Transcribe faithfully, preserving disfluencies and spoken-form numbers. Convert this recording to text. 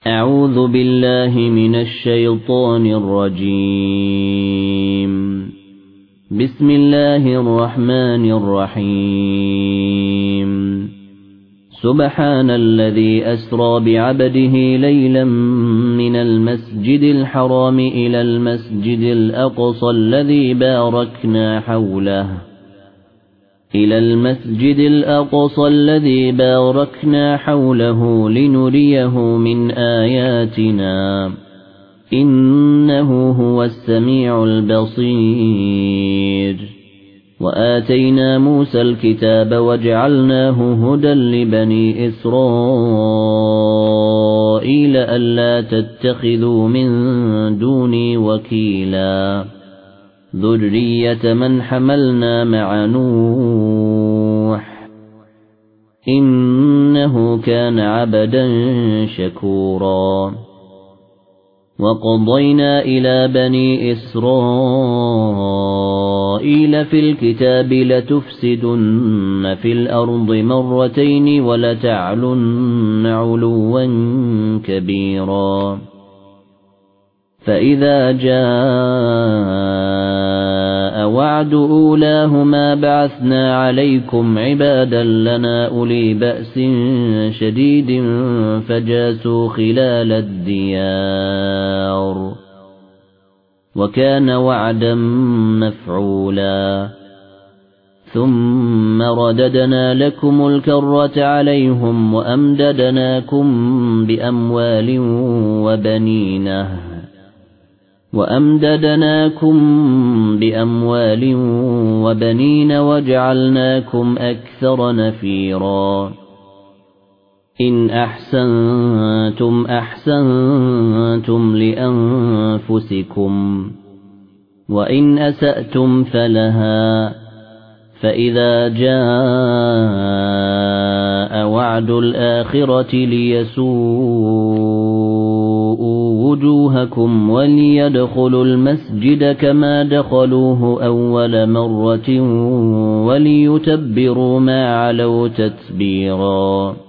أعوذ بالله من الشيطان الرجيم. بسم الله الرحمن الرحيم. سبحان الذي أسرى بعبده ليلا من المسجد الحرام إلى المسجد الأقصى الذي باركنا حوله إلى المسجد الأقصى الذي باركنا حوله لنريه من آياتنا إنه هو السميع البصير. وآتينا موسى الكتاب وجعلناه هدى لبني إسرائيل ألا تتخذوا من دوني وكيلا ذرية من حملنا مع نوح إنه كان عبدا شكورا. وقضينا إلى بني إسرائيل في الكتاب لتفسدن في الأرض مرتين ولتعلن علوا كبيرا. فإذا جاء وعد أولاهما بعثنا عليكم عبادا لنا أولي بأس شديد فجاسوا خلال الديار وكان وعدا مفعولا. ثم رددنا لكم الكرة عليهم وأمددناكم بأموال وبنين وأمددناكم بأموال وبنين وجعلناكم أكثر نفيرا. إن أحسنتم أحسنتم لأنفسكم وإن أسأتم فلها. فإذا جاء وعد الآخرة ليسوءوا وجوهكم وليدخلوا المسجد كما دخلوه أول مرة وليتبروا ما علوا تتبيرا.